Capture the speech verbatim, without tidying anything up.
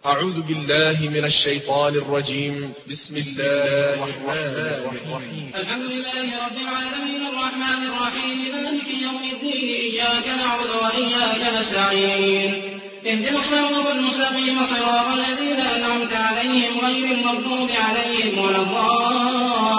أعوذ بالله من الشيطان الرجيم. بسم الله الرحمن الرحيم. الحمد لله رب العالمين الرحمن الرحيم مالك يوم الدين إياك نعبد وإياك نستعين اهدنا الصراط المستقيم صراط الذين أنعمت عليهم غير المغضوب عليهم ولا الضالين